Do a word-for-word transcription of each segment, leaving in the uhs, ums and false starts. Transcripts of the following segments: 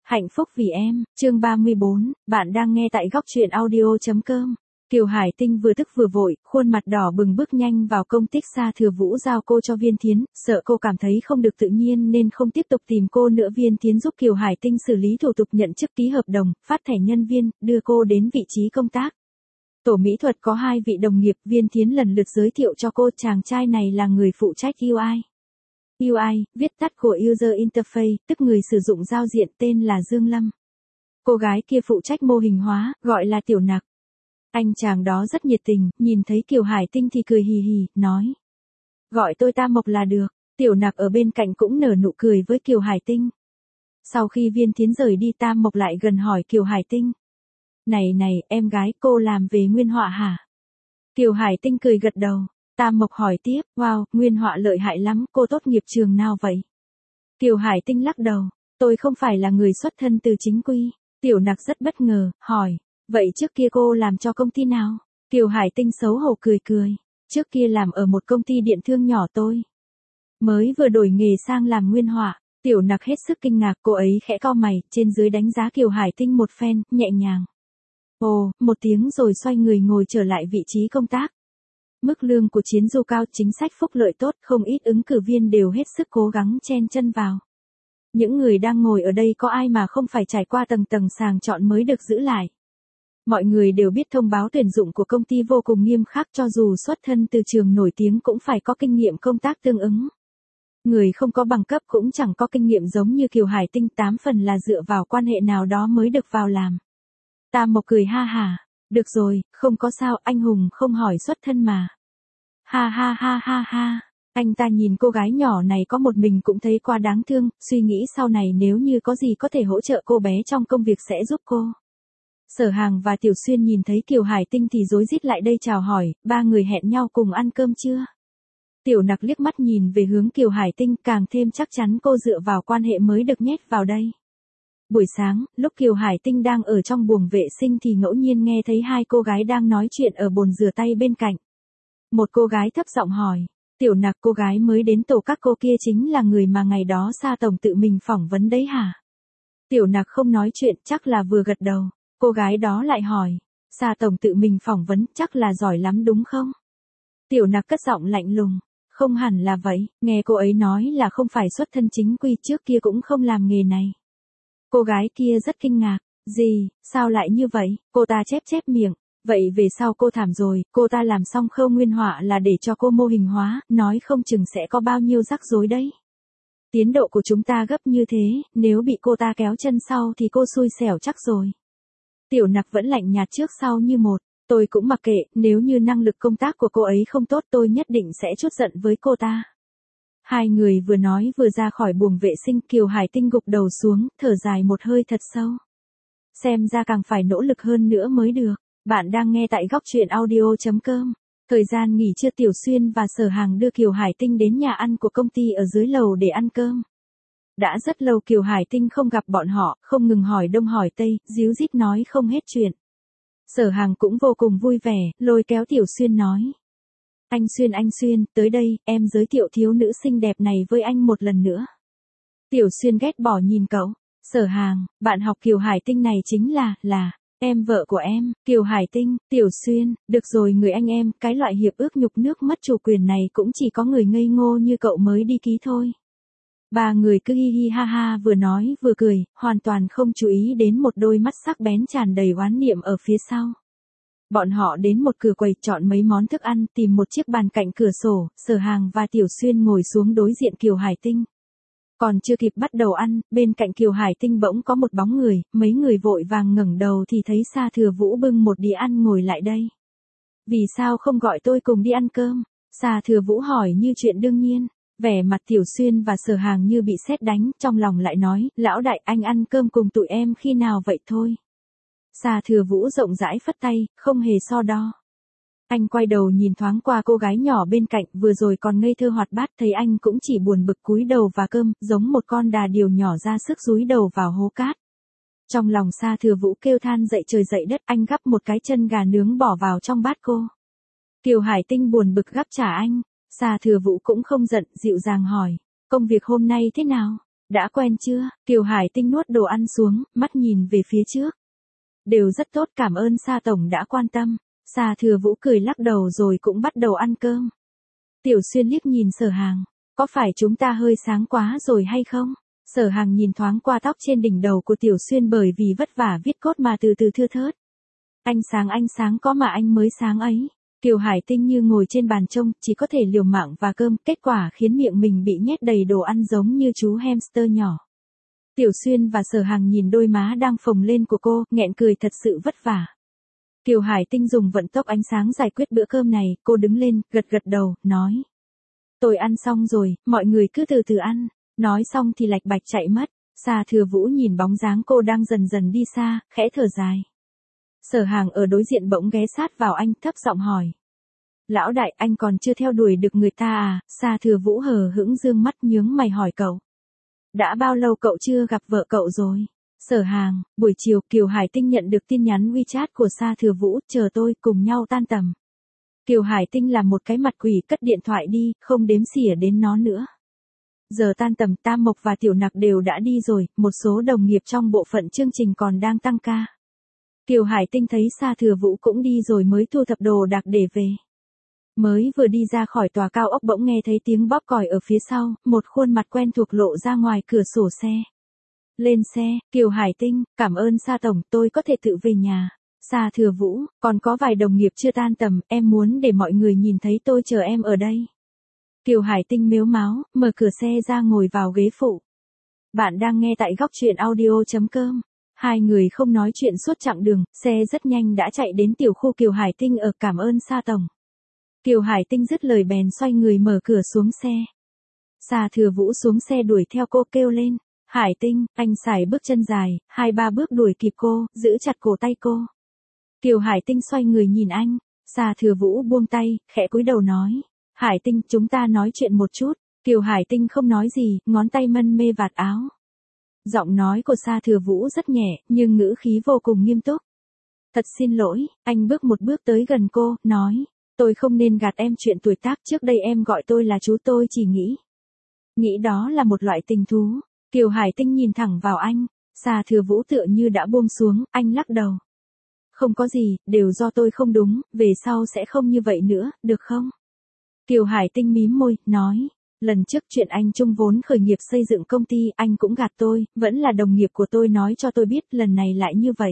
Hạnh phúc vì em, chương ba mươi bốn, bạn đang nghe tại góc truyện audio chấm com. Kiều Hải Tinh vừa tức vừa vội, khuôn mặt đỏ bừng bước nhanh vào công tích Sa Thừa Vũ giao cô cho Viên Thiến, sợ cô cảm thấy không được tự nhiên nên không tiếp tục tìm cô nữa. Viên Thiến giúp Kiều Hải Tinh xử lý thủ tục nhận chức, ký hợp đồng, phát thẻ nhân viên, đưa cô đến vị trí công tác. Tổ mỹ thuật có hai vị đồng nghiệp, Viên Thiến lần lượt giới thiệu cho cô, chàng trai này là người phụ trách u i. u i, viết tắt của User Interface, tức người sử dụng giao diện, tên là Dương Lâm. Cô gái kia phụ trách mô hình hóa, gọi là Tiểu Nặc. Anh chàng đó rất nhiệt tình, nhìn thấy Kiều Hải Tinh thì cười hì hì, nói. Gọi tôi Tam Mộc là được. Tiểu Nặc ở bên cạnh cũng nở nụ cười với Kiều Hải Tinh. Sau khi Viên Thiến rời đi, Tam Mộc lại gần hỏi Kiều Hải Tinh. Này này, em gái, cô làm về nguyên họa hả? Kiều Hải Tinh cười gật đầu. Tam Mộc hỏi tiếp, wow, nguyên họa lợi hại lắm, cô tốt nghiệp trường nào vậy? Kiều Hải Tinh lắc đầu, tôi không phải là người xuất thân từ chính quy. Tiểu Nặc rất bất ngờ, hỏi, vậy trước kia cô làm cho công ty nào? Kiều Hải Tinh xấu hổ cười cười, trước kia làm ở một công ty điện thương nhỏ tôi. Mới vừa đổi nghề sang làm nguyên họa. Tiểu Nặc hết sức kinh ngạc, cô ấy khẽ cau mày, trên dưới đánh giá Kiều Hải Tinh một phen, nhẹ nhàng. Ồ, một tiếng rồi xoay người ngồi trở lại vị trí công tác. Mức lương của Chiến Du cao, chính sách phúc lợi tốt, không ít ứng cử viên đều hết sức cố gắng chen chân vào. Những người đang ngồi ở đây có ai mà không phải trải qua tầng tầng sàng chọn mới được giữ lại. Mọi người đều biết thông báo tuyển dụng của công ty vô cùng nghiêm khắc, cho dù xuất thân từ trường nổi tiếng cũng phải có kinh nghiệm công tác tương ứng. Người không có bằng cấp cũng chẳng có kinh nghiệm giống như Kiều Hải Tinh, tám phần là dựa vào quan hệ nào đó mới được vào làm. Tam Mộc cười ha hả. Được rồi, không có sao, anh hùng không hỏi xuất thân mà. Ha ha ha ha ha, anh ta nhìn cô gái nhỏ này có một mình cũng thấy quá đáng thương, suy nghĩ sau này nếu như có gì có thể hỗ trợ cô bé trong công việc sẽ giúp cô. Sở Hàng và Tiểu Xuyên nhìn thấy Kiều Hải Tinh thì rối rít lại đây chào hỏi, ba người hẹn nhau cùng ăn cơm chưa? Tiểu Nặc liếc mắt nhìn về hướng Kiều Hải Tinh, càng thêm chắc chắn cô dựa vào quan hệ mới được nhét vào đây. Buổi sáng, lúc Kiều Hải Tinh đang ở trong buồng vệ sinh thì ngẫu nhiên nghe thấy hai cô gái đang nói chuyện ở bồn rửa tay bên cạnh. Một cô gái thấp giọng hỏi, Tiểu Nặc, cô gái mới đến tổ các cô kia chính là người mà ngày đó Sa Tổng tự mình phỏng vấn đấy hả? Tiểu Nặc không nói chuyện, chắc là vừa gật đầu. Cô gái đó lại hỏi, Sa Tổng tự mình phỏng vấn, chắc là giỏi lắm đúng không? Tiểu Nặc cất giọng lạnh lùng, không hẳn là vậy, nghe cô ấy nói là không phải xuất thân chính quy, trước kia cũng không làm nghề này. Cô gái kia rất kinh ngạc, gì, sao lại như vậy? Cô ta chép chép miệng, vậy về sau cô thảm rồi, cô ta làm xong khâu nguyên họa là để cho cô mô hình hóa, nói không chừng sẽ có bao nhiêu rắc rối đấy. Tiến độ của chúng ta gấp như thế, nếu bị cô ta kéo chân sau thì cô xui xẻo chắc rồi. Tiểu Nặc vẫn lạnh nhạt trước sau như một, tôi cũng mặc kệ, nếu như năng lực công tác của cô ấy không tốt tôi nhất định sẽ trút giận với cô ta. Hai người vừa nói vừa ra khỏi buồng vệ sinh, Kiều Hải Tinh gục đầu xuống, thở dài một hơi thật sâu. Xem ra càng phải nỗ lực hơn nữa mới được. Bạn đang nghe tại góc truyện audio chấm com. Thời gian nghỉ trưa, Tiểu Xuyên và Sở Hàng đưa Kiều Hải Tinh đến nhà ăn của công ty ở dưới lầu để ăn cơm. Đã rất lâu Kiều Hải Tinh không gặp bọn họ, không ngừng hỏi đông hỏi tây, díu dít nói không hết chuyện. Sở Hàng cũng vô cùng vui vẻ, lôi kéo Tiểu Xuyên nói. Anh Xuyên anh Xuyên, tới đây, em giới thiệu thiếu nữ xinh đẹp này với anh một lần nữa. Tiểu Xuyên ghét bỏ nhìn cậu. Sở Hàng, bạn học Kiều Hải Tinh này chính là, là, em vợ của em. Kiều Hải Tinh, Tiểu Xuyên, được rồi người anh em, cái loại hiệp ước nhục nước mất chủ quyền này cũng chỉ có người ngây ngô như cậu mới đi ký thôi. Ba người cứ hi hi ha ha vừa nói vừa cười, hoàn toàn không chú ý đến một đôi mắt sắc bén tràn đầy oán niệm ở phía sau. Bọn họ đến một cửa quầy chọn mấy món thức ăn, tìm một chiếc bàn cạnh cửa sổ, Sở Hàng và Tiểu Xuyên ngồi xuống đối diện Kiều Hải Tinh. Còn chưa kịp bắt đầu ăn, bên cạnh Kiều Hải Tinh bỗng có một bóng người, mấy người vội vàng ngẩng đầu thì thấy Sa Thừa Vũ bưng một đĩa ăn ngồi lại đây. Vì sao không gọi tôi cùng đi ăn cơm? Sa Thừa Vũ hỏi như chuyện đương nhiên. Vẻ mặt Tiểu Xuyên và Sở Hàng như bị sét đánh, trong lòng lại nói, lão đại anh ăn cơm cùng tụi em khi nào vậy thôi. Sa Thừa Vũ rộng rãi phất tay, không hề so đo. Anh quay đầu nhìn thoáng qua cô gái nhỏ bên cạnh, vừa rồi còn ngây thơ hoạt bát, thấy anh cũng chỉ buồn bực cúi đầu và cơm, giống một con đà điểu nhỏ ra sức dúi đầu vào hố cát. Trong lòng Sa Thừa Vũ kêu than dậy trời dậy đất, anh gắp một cái chân gà nướng bỏ vào trong bát cô. Kiều Hải Tinh buồn bực gắp trả anh. Sa Thừa Vũ cũng không giận, dịu dàng hỏi, công việc hôm nay thế nào? Đã quen chưa? Kiều Hải Tinh nuốt đồ ăn xuống, mắt nhìn về phía trước. Đều rất tốt, cảm ơn Sa tổng đã quan tâm. Sa Thừa Vũ cười lắc đầu rồi cũng bắt đầu ăn cơm. Tiểu Xuyên liếc nhìn Sở Hàng, có phải chúng ta hơi sáng quá rồi hay không? Sở Hàng nhìn thoáng qua tóc trên đỉnh đầu của Tiểu Xuyên bởi vì vất vả viết cốt mà từ từ thưa thớt. Anh sáng anh sáng có mà anh mới sáng ấy. Kiều Hải Tinh như ngồi trên bàn trông, chỉ có thể liều mạng và cơm, kết quả khiến miệng mình bị nhét đầy đồ ăn giống như chú hamster nhỏ. Tiểu Xuyên và Sở Hàng nhìn đôi má đang phồng lên của cô, nghẹn cười thật sự vất vả. Kiều Hải Tinh dùng vận tốc ánh sáng giải quyết bữa cơm này, cô đứng lên, gật gật đầu, nói. Tôi ăn xong rồi, mọi người cứ từ từ ăn. Nói xong thì lạch bạch chạy mất. Sa Thừa Vũ nhìn bóng dáng cô đang dần dần đi xa, khẽ thở dài. Sở Hàng ở đối diện bỗng ghé sát vào anh, thấp giọng hỏi. Lão đại, anh còn chưa theo đuổi được người ta à? Sa Thừa Vũ hờ hững dương mắt nhướng mày hỏi cậu. Đã bao lâu cậu chưa gặp vợ cậu rồi? Sở Hàng, buổi chiều Kiều Hải Tinh nhận được tin nhắn WeChat của Sa Thừa Vũ, chờ tôi, cùng nhau tan tầm. Kiều Hải Tinh làm một cái mặt quỷ, cất điện thoại đi, không đếm xỉa đến nó nữa. Giờ tan tầm, Tam Mộc và Tiểu Nặc đều đã đi rồi, một số đồng nghiệp trong bộ phận chương trình còn đang tăng ca. Kiều Hải Tinh thấy Sa Thừa Vũ cũng đi rồi mới thu thập đồ đạc để về. Mới vừa đi ra khỏi tòa cao ốc bỗng nghe thấy tiếng bóp còi ở phía sau, một khuôn mặt quen thuộc lộ ra ngoài cửa sổ xe. Lên xe, Kiều Hải Tinh, cảm ơn Sa tổng, tôi có thể tự về nhà. Sa Thừa Vũ, còn có vài đồng nghiệp chưa tan tầm, em muốn để mọi người nhìn thấy tôi chờ em ở đây. Kiều Hải Tinh mếu máo, mở cửa xe ra ngồi vào ghế phụ. Bạn đang nghe tại góc truyện audio chấm com. Hai người không nói chuyện suốt chặng đường, xe rất nhanh đã chạy đến tiểu khu Kiều Hải Tinh ở, cảm ơn Sa tổng. Kiều Hải Tinh dứt lời bèn xoay người mở cửa xuống xe. Sa Thừa Vũ xuống xe đuổi theo cô, kêu lên. Hải Tinh, anh xài bước chân dài, hai ba bước đuổi kịp cô, giữ chặt cổ tay cô. Kiều Hải Tinh xoay người nhìn anh. Sa Thừa Vũ buông tay, khẽ cúi đầu nói. Hải Tinh, chúng ta nói chuyện một chút. Kiều Hải Tinh không nói gì, ngón tay mân mê vạt áo. Giọng nói của Sa Thừa Vũ rất nhẹ, nhưng ngữ khí vô cùng nghiêm túc. Thật xin lỗi, anh bước một bước tới gần cô, nói. Tôi không nên gạt em chuyện tuổi tác, trước đây em gọi tôi là chú, tôi chỉ nghĩ. Nghĩ đó là một loại tình thú. Kiều Hải Tinh nhìn thẳng vào anh. Sa Thừa Vũ tựa như đã buông xuống, anh lắc đầu. Không có gì, đều do tôi không đúng, về sau sẽ không như vậy nữa, được không? Kiều Hải Tinh mím môi, nói. Lần trước chuyện anh chung vốn khởi nghiệp xây dựng công ty, anh cũng gạt tôi, vẫn là đồng nghiệp của tôi nói cho tôi biết, lần này lại như vậy.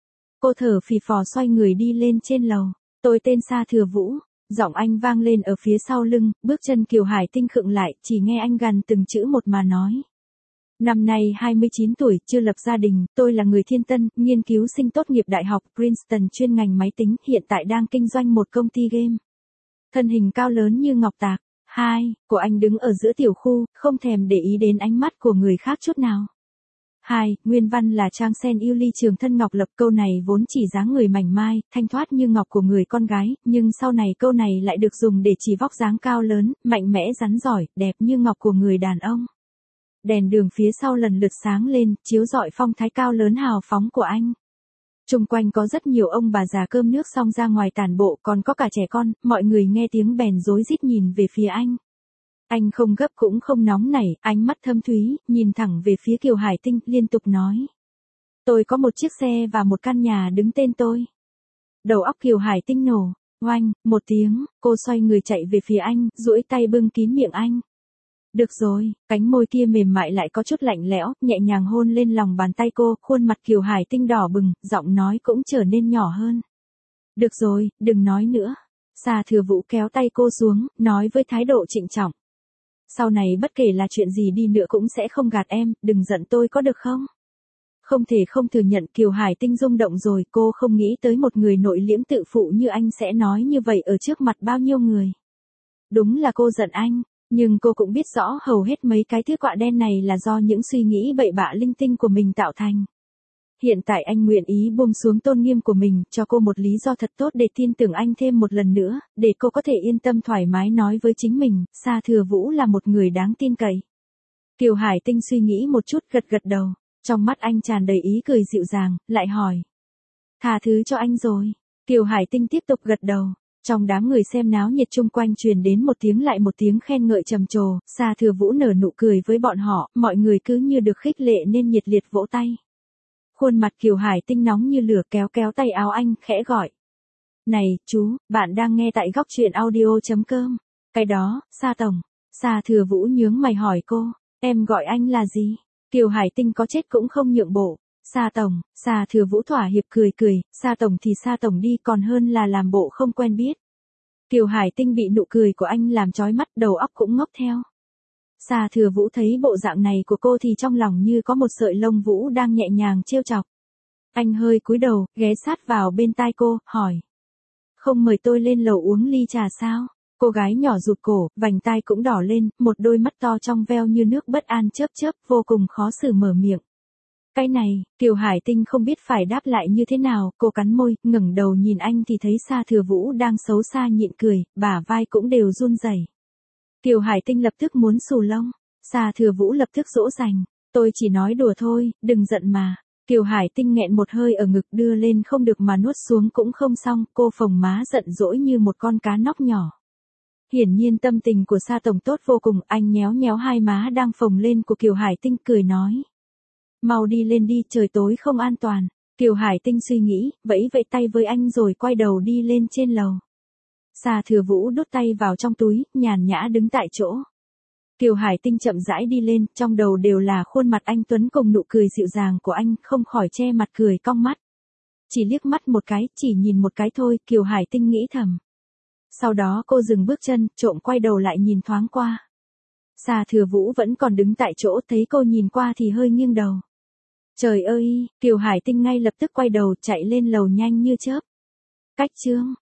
Cô thở phì phò xoay người đi lên trên lầu. Tôi tên Sa Thừa Vũ. Giọng anh vang lên ở phía sau lưng, bước chân Kiều Hải Tinh khựng lại, chỉ nghe anh gằn từng chữ một mà nói. Năm nay hai mươi chín tuổi, chưa lập gia đình, tôi là người Thiên Tân, nghiên cứu sinh tốt nghiệp Đại học Princeton chuyên ngành máy tính, hiện tại đang kinh doanh một công ty game. Thân hình cao lớn như ngọc tạc. Hai, của anh đứng ở giữa tiểu khu, không thèm để ý đến ánh mắt của người khác chút nào. Hai, nguyên văn là Trang Sen yêu ly trường thân ngọc lập, câu này vốn chỉ dáng người mảnh mai, thanh thoát như ngọc của người con gái, nhưng sau này câu này lại được dùng để chỉ vóc dáng cao lớn, mạnh mẽ rắn giỏi, đẹp như ngọc của người đàn ông. Đèn đường phía sau lần lượt sáng lên, chiếu rọi phong thái cao lớn hào phóng của anh. Chung quanh có rất nhiều ông bà già cơm nước xong ra ngoài tản bộ, còn có cả trẻ con, mọi người nghe tiếng bèn rối rít nhìn về phía anh. Anh không gấp cũng không nóng nảy, ánh mắt thâm thúy, nhìn thẳng về phía Kiều Hải Tinh, liên tục nói. Tôi có một chiếc xe và một căn nhà đứng tên tôi. Đầu óc Kiều Hải Tinh nổ, oanh, một tiếng, cô xoay người chạy về phía anh, duỗi tay bưng kín miệng anh. Được rồi, cánh môi kia mềm mại lại có chút lạnh lẽo, nhẹ nhàng hôn lên lòng bàn tay cô, khuôn mặt Kiều Hải Tinh đỏ bừng, giọng nói cũng trở nên nhỏ hơn. Được rồi, đừng nói nữa. Sa Thừa Vũ kéo tay cô xuống, nói với thái độ trịnh trọng. Sau này bất kể là chuyện gì đi nữa cũng sẽ không gạt em, đừng giận tôi có được không? Không thể không thừa nhận Kiều Hải Tinh rung động rồi, cô không nghĩ tới một người nội liễm tự phụ như anh sẽ nói như vậy ở trước mặt bao nhiêu người. Đúng là cô giận anh. Nhưng cô cũng biết rõ hầu hết mấy cái thứ quạ đen này là do những suy nghĩ bậy bạ linh tinh của mình tạo thành. Hiện tại anh nguyện ý buông xuống tôn nghiêm của mình, cho cô một lý do thật tốt để tin tưởng anh thêm một lần nữa, để cô có thể yên tâm thoải mái nói với chính mình, Sa Thừa Vũ là một người đáng tin cậy. Kiều Hải Tinh suy nghĩ một chút, gật gật đầu, trong mắt anh tràn đầy ý cười dịu dàng, lại hỏi. Tha thứ cho anh rồi. Kiều Hải Tinh tiếp tục gật đầu. Trong đám người xem náo nhiệt chung quanh truyền đến một tiếng lại một tiếng khen ngợi trầm trồ, Sa Thừa Vũ nở nụ cười với bọn họ, mọi người cứ như được khích lệ nên nhiệt liệt vỗ tay. Khuôn mặt Kiều Hải Tinh nóng như lửa kéo kéo tay áo anh, khẽ gọi. Này, chú, bạn đang nghe tại góc truyện audio.com. Cái đó, Sa Tổng. Sa Thừa Vũ nhướng mày hỏi cô, em gọi anh là gì? Kiều Hải Tinh có chết cũng không nhượng bộ. Sa Tổng, Sa Thừa Vũ thỏa hiệp cười cười, Sa Tổng thì Sa Tổng đi còn hơn là làm bộ không quen biết. Kiều Hải Tinh bị nụ cười của anh làm chói mắt, đầu óc cũng ngốc theo. Sa Thừa Vũ thấy bộ dạng này của cô thì trong lòng như có một sợi lông vũ đang nhẹ nhàng trêu chọc. Anh hơi cúi đầu, ghé sát vào bên tai cô, hỏi. Không mời tôi lên lầu uống ly trà sao? Cô gái nhỏ rụt cổ, vành tai cũng đỏ lên, một đôi mắt to trong veo như nước bất an chớp chớp, vô cùng khó xử mở miệng. Cái này, Kiều Hải Tinh không biết phải đáp lại như thế nào, cô cắn môi, ngẩng đầu nhìn anh thì thấy Sa Thừa Vũ đang xấu xa nhịn cười, bả vai cũng đều run rẩy. Kiều Hải Tinh lập tức muốn xù lông, Sa Thừa Vũ lập tức dỗ dành, tôi chỉ nói đùa thôi, đừng giận mà. Kiều Hải Tinh nghẹn một hơi ở ngực đưa lên không được mà nuốt xuống cũng không xong, cô phồng má giận dỗi như một con cá nóc nhỏ. Hiển nhiên tâm tình của Sa Tổng tốt vô cùng, anh nhéo nhéo hai má đang phồng lên của Kiều Hải Tinh cười nói. Mau đi lên đi, trời tối không an toàn. Kiều Hải Tinh suy nghĩ, vẫy vẫy tay với anh rồi quay đầu đi lên trên lầu. Sa Thừa Vũ đút tay vào trong túi, nhàn nhã đứng tại chỗ. Kiều Hải Tinh chậm rãi đi lên, trong đầu đều là khuôn mặt anh Tuấn cùng nụ cười dịu dàng của anh, không khỏi che mặt cười cong mắt. Chỉ liếc mắt một cái, chỉ nhìn một cái thôi, Kiều Hải Tinh nghĩ thầm. Sau đó cô dừng bước chân, trộm quay đầu lại nhìn thoáng qua. Sa Thừa Vũ vẫn còn đứng tại chỗ, thấy cô nhìn qua thì hơi nghiêng đầu. Trời ơi, Kiều Hải Tinh ngay lập tức quay đầu chạy lên lầu nhanh như chớp. Cách chương